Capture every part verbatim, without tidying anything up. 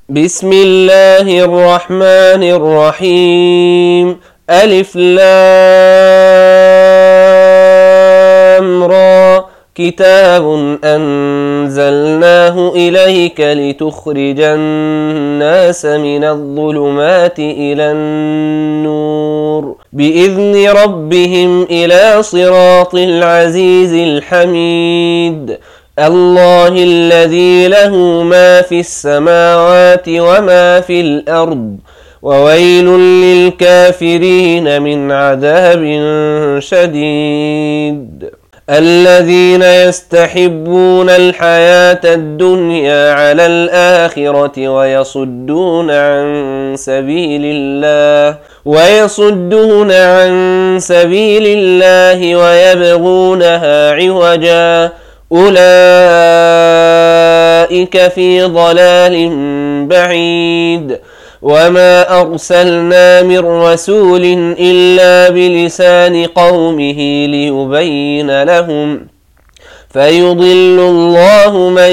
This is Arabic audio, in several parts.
بسم الله الرحمن الرحيم. ألف لام را. كتاب أنزلناه إليك لتخرج الناس من الظلمات إلى النور بإذن ربهم إلى صراط العزيز الحميد. الله الذي له ما في السماوات وما في الأرض وويل للكافرين من عذاب شديد. الذين يستحبون الحياة الدنيا على الآخرة ويصدون عن سبيل الله ويصدون عن سبيل الله ويبغونها عوجا أولئك في ضلال بعيد. وما أرسلنا من رسول إلا بلسان قومه ليبين لهم فيضل الله من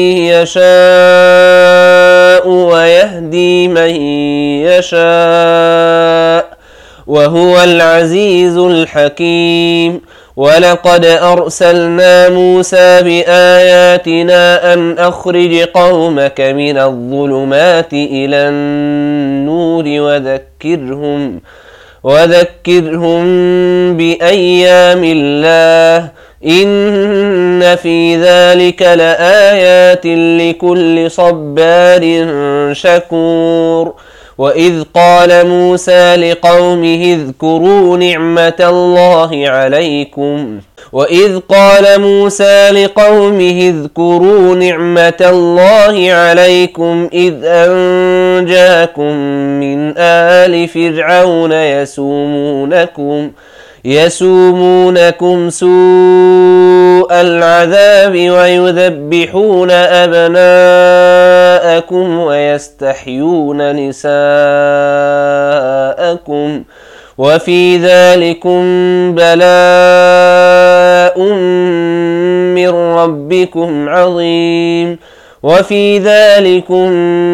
يشاء ويهدي من يشاء وهو العزيز الحكيم. ولقد أرسلنا موسى بآياتنا أن أخرج قومك من الظلمات إلى النور وذكرهم وذكرهم بأيام الله إن في ذلك لآيات لكل صبار شكور. وإذ قال موسى لقومه اذكروا نعمة الله عليكم وإذ قال موسى لقومه اذكروا نعمة الله عليكم إذ أنجاكم من آل فرعون يسومونكم يسومونكم سوء العذاب ويذبحون أبناءكم ويستحيون نساءكم وفي ذلكم بلاء من ربكم عظيم. وفي ذلكم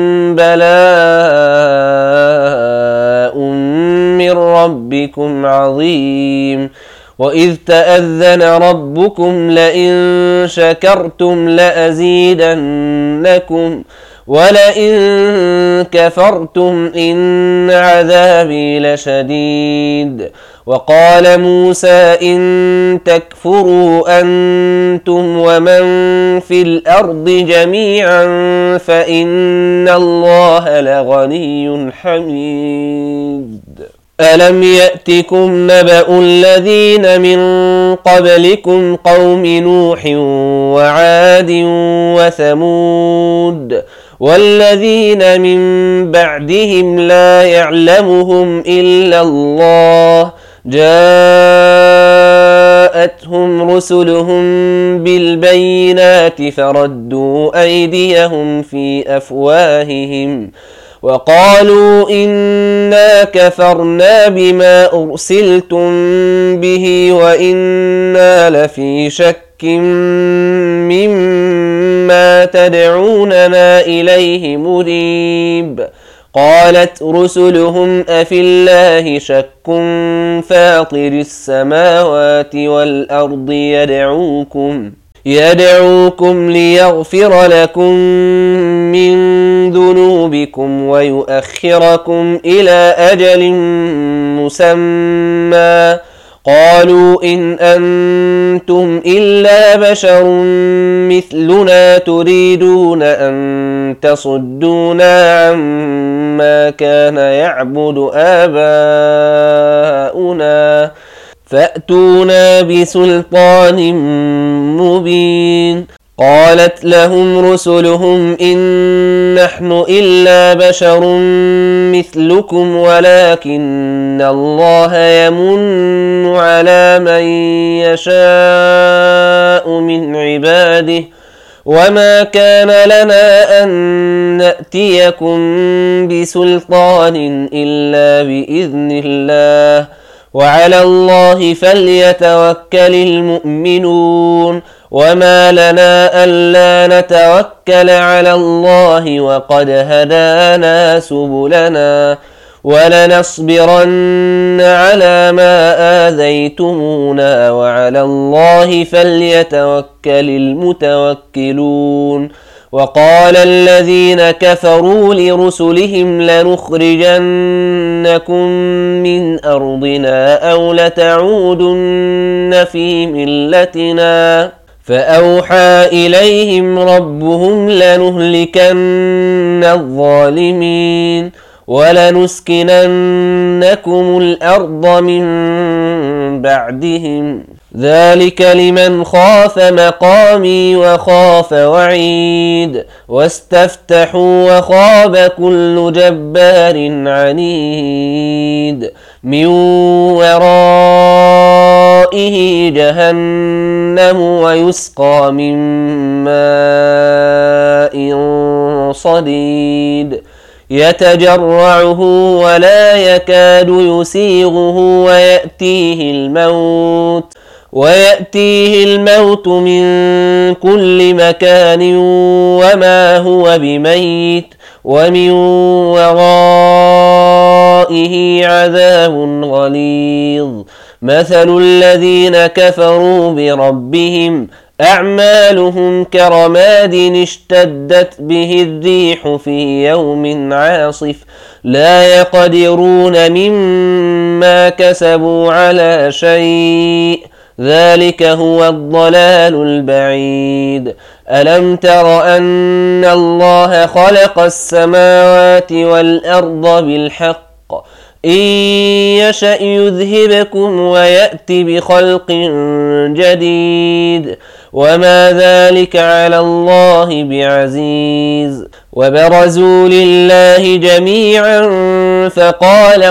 بلاء من ربكم عظيم. وإذ تأذن ربكم لئن شكرتم لأزيدنكم ولئن كفرتم إن عذابي لشديد. وقال موسى إن تكفروا أنتم ومن في الأرض جميعا فإن الله لغني حميد. ألم يأتكم نبأ الذين من قبلكم قوم نوح وعاد وثمود والذين من بعدهم لا يعلمهم إلا الله جاءتهم رسلهم بالبينات فردوا أيديهم في أفواههم وقالوا إنا كفرنا بما أرسلتم به وإنا لفي شك مما تدعوننا إليه مريب. قالت رسلهم أفي الله شك فاطر السماوات والأرض يدعوكم يدعوكم ليغفر لكم من ذنوبكم ويؤخركم إلى أجل مسمى قالوا إن أنتم إلا بشر مثلنا تريدون أن تصدونا عما كان يعبد آباؤنا فأتونا بسلطان مبين. قالت لهم رسلهم إن نحن إلا بشر مثلكم ولكن الله يمن على من يشاء من عباده وما كان لنا أن نأتيكم بسلطان إلا بإذن الله وعلى الله فليتوكل المؤمنون. وما لنا ألا نتوكل على الله وقد هدانا سبلنا ولنصبرن على ما آذيتمونا وعلى الله فليتوكل المتوكلون. وقال الذين كفروا لرسلهم لنخرجنكم من أرضنا أو لتعودن في ملتنا فأوحى إليهم ربهم لنهلكن الظالمين ولنسكننكم الأرض من بعدهم ذلك لمن خاف مقامي وخاف وعيد واستفتحوا وخاب كل جبار عنيد من ورائه جهنم ويسقى من ماء صديد يتجرعه ولا يكاد يسيغه ويأتيه الموت ويأتيه الموت من كل مكان وما هو بميت ومن ورائه عذاب غليظ. مثل الذين كفروا بربهم أعمالهم كرماد اشتدت به الريح في يوم عاصف لا يقدرون مما كسبوا على شيء ذلك هو الضلال البعيد. ألم تر أن الله خلق السماوات والأرض بالحق إن يشأ يذهبكم ويأتي بخلق جديد وما ذلك على الله بعزيز. وبرزوا لله جميعا فقال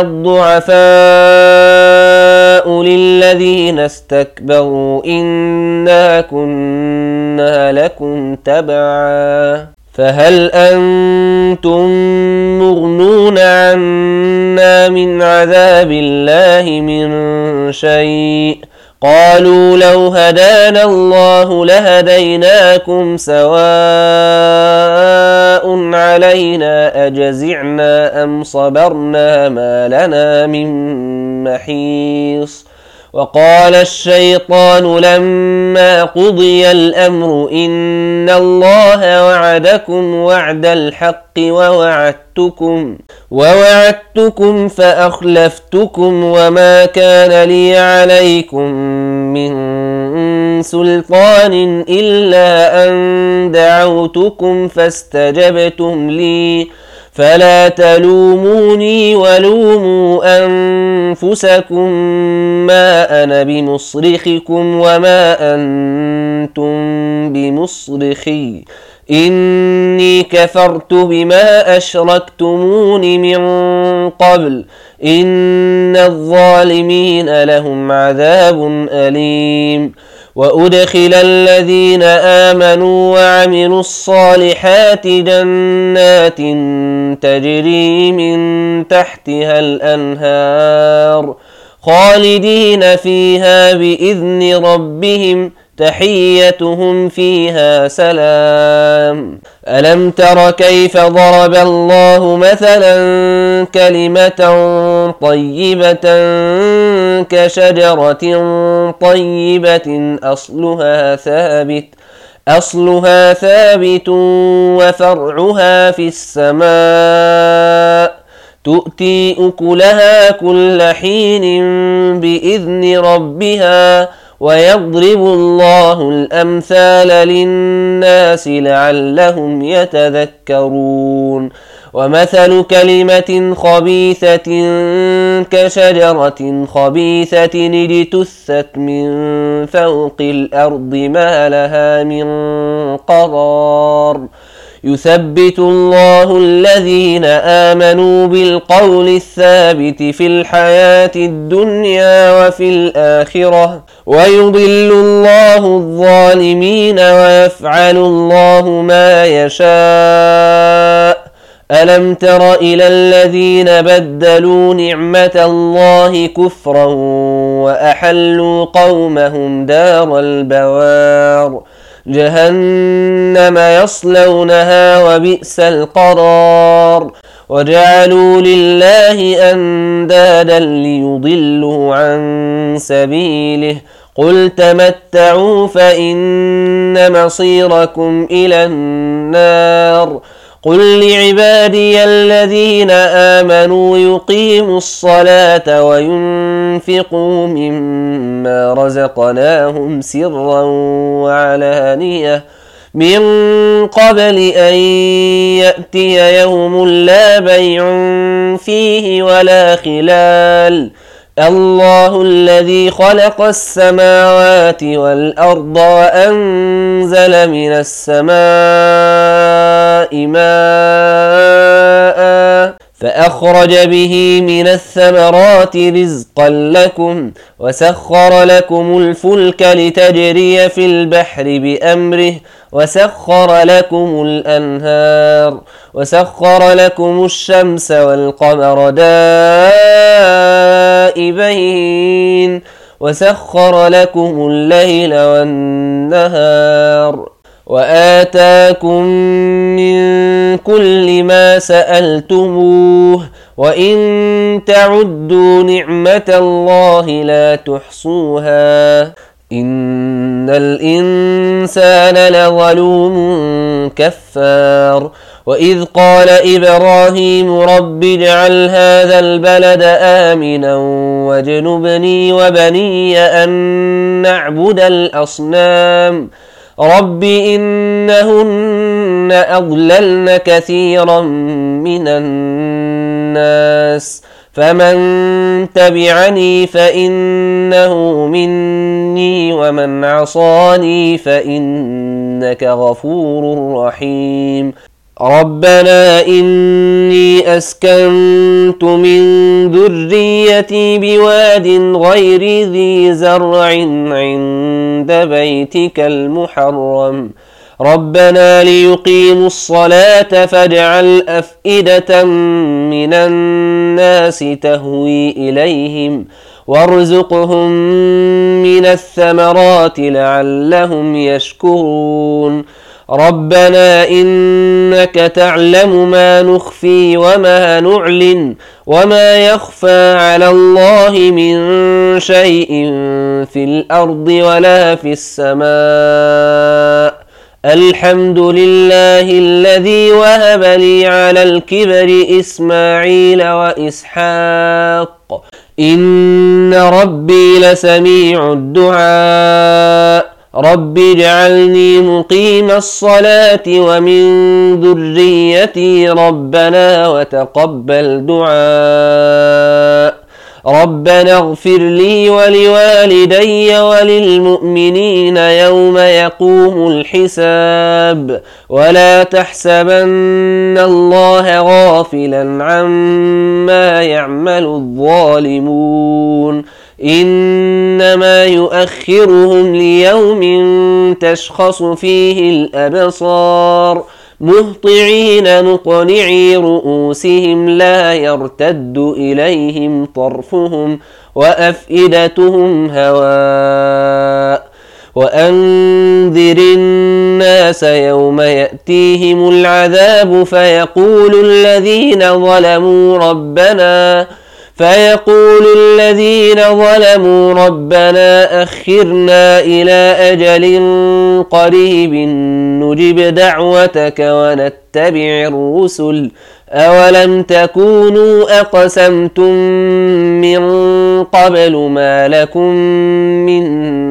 الضعفاء للذين استكبروا إنا كنا لكم تبعا فهل أنتم مغنون عنا من عذاب الله من شيء قالوا لو هدانا الله لهديناكم سواء علينا أجزعنا أم صبرنا ما لنا من محيص. وقال الشيطان لما قضي الأمر إن الله وعدكم وعد الحق ووعدتكم ووعدتكم فأخلفتكم وما كان لي عليكم من سلطان إلا أن دعوتكم فاستجبتم لي فلا تلوموني ولوموا أنفسكم ما أنا بمصرخكم وما أنتم بمصرخي إني كفرت بما أشركتمون من قبل إن الظالمين لهم عذاب أليم. وأدخل الذين آمنوا وعملوا الصالحات جنات تجري من تحتها الأنهار خالدين فيها بإذن ربهم تحيتهم فيها سلام. ألم تر كيف ضرب الله مثلا كلمة طيبة كشجرة طيبة أصلها ثابت أصلها ثابت وفرعها في السماء تؤتي أكلها كل حين بإذن ربها ويضرب الله الأمثال للناس لعلهم يتذكرون. ومثل كلمة خبيثة كشجرة خبيثة اجتثت من فوق الأرض ما لها من قرار يثبت الله الذين آمنوا بالقول الثابت في الحياة الدنيا وفي الآخرة ويضل الله الظالمين ويفعل الله ما يشاء. ألم تر إلى الذين بدلوا نعمة الله كفرا وأحلوا قومهم دار البوار جهنم يصلونها وبئس القرار وجعلوا لله أندادا ليضلوا عن سبيله قل تمتعوا فإن مصيركم إلى النار قل لعبادي الذين آمنوا يقيموا الصلاة وينفقوا مما رزقناهم سرا وعلانية من قبل أن يأتي يوم لا بيع فيه ولا خلال الله الذي خلق السماوات والأرض وأنزل من السماء ماء فأخرج به من الثمرات رزقا لكم وسخر لكم الفلك لتجري في البحر بأمره وسخر لكم الأنهار وسخر لكم الشمس والقمر دائبين وسخر لكم الليل والنهار وآتاكم من كل ما سألتموه وإن تعدوا نعمة الله لا تحصوها إن الإنسان لظلوم كفار وإذ قال إبراهيم رب اجعل هذا البلد آمنا واجنبني وبني أن نعبد الأصنام رب إنهن أضللن كثيرا من الناس فمن تبعني فإنه مني ومن عصاني فإنك غفور رحيم ربنا إني أسكنت من ذريتي بواد غير ذي زرع عند بيتك المحرم ربنا ليقيموا الصلاة فاجعل أفئدة من الناس تهوي إليهم وارزقهم من الثمرات لعلهم يشكرون ربنا إنك تعلم ما نخفي وما نعلن وما يخفى على الله من شيء في الأرض ولا في السماء الحمد لله الذي وهب لي على الكبر إسماعيل وإسحاق إن ربي لسميع الدعاء رب اجعلني مقيم الصلاة ومن ذريتي ربنا وتقبل دعاء ربنا اغفر لي ولوالدي وللمؤمنين يوم يقوم الحساب ولا تحسبن الله غافلا عما يعمل الظالمون إنما يؤخرهم ليوم تشخص فيه الأبصار مهطعين مقنعي رؤوسهم لا يرتد إليهم طرفهم وأفئدتهم هواء وأنذر الناس يوم يأتيهم العذاب فيقول الذين ظلموا ربنا فيقول الذين ظلموا ربنا أخرنا إلى أجل قريب نجب دعوتك ونتبع الرسل أولم تكونوا أقسمتم من قبل ما لكم من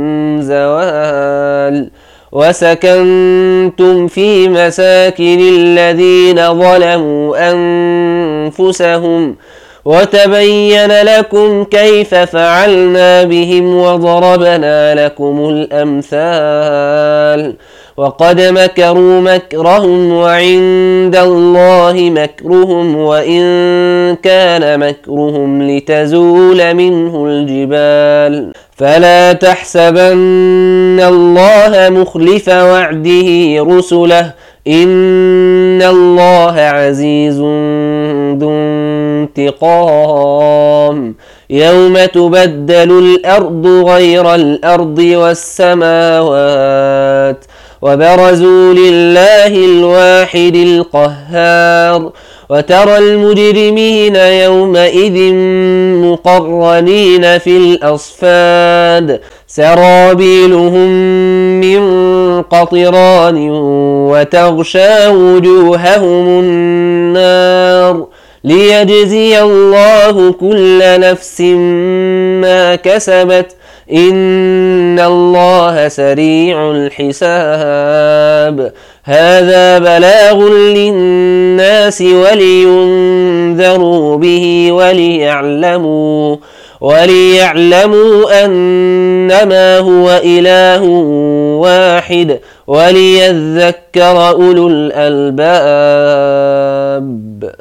زوال وسكنتم في مساكن الذين ظلموا أنفسهم وتبين لكم كيف فعلنا بهم وضربنا لكم الأمثال وقد مكروا مكرهم وعند الله مكرهم وإن كان مكرهم لتزول منه الجبال فلا تحسبن الله مخلف وعده رسله إن الله عزيز ذو انتقام يوم تبدل الأرض غير الأرض والسماوات وبرزوا لله الواحد القهار وترى المجرمين يومئذ مقرنين في الأصفاد سرابيلهم من قطران وتغشى وجوههم النار ليجزي الله كل نفس ما كسبت إن الله سريع الحساب هذا بلاغ للناس ولينذروا به وليعلموا وليعلموا أنما هو إله واحد وليذكر أولو الألباب.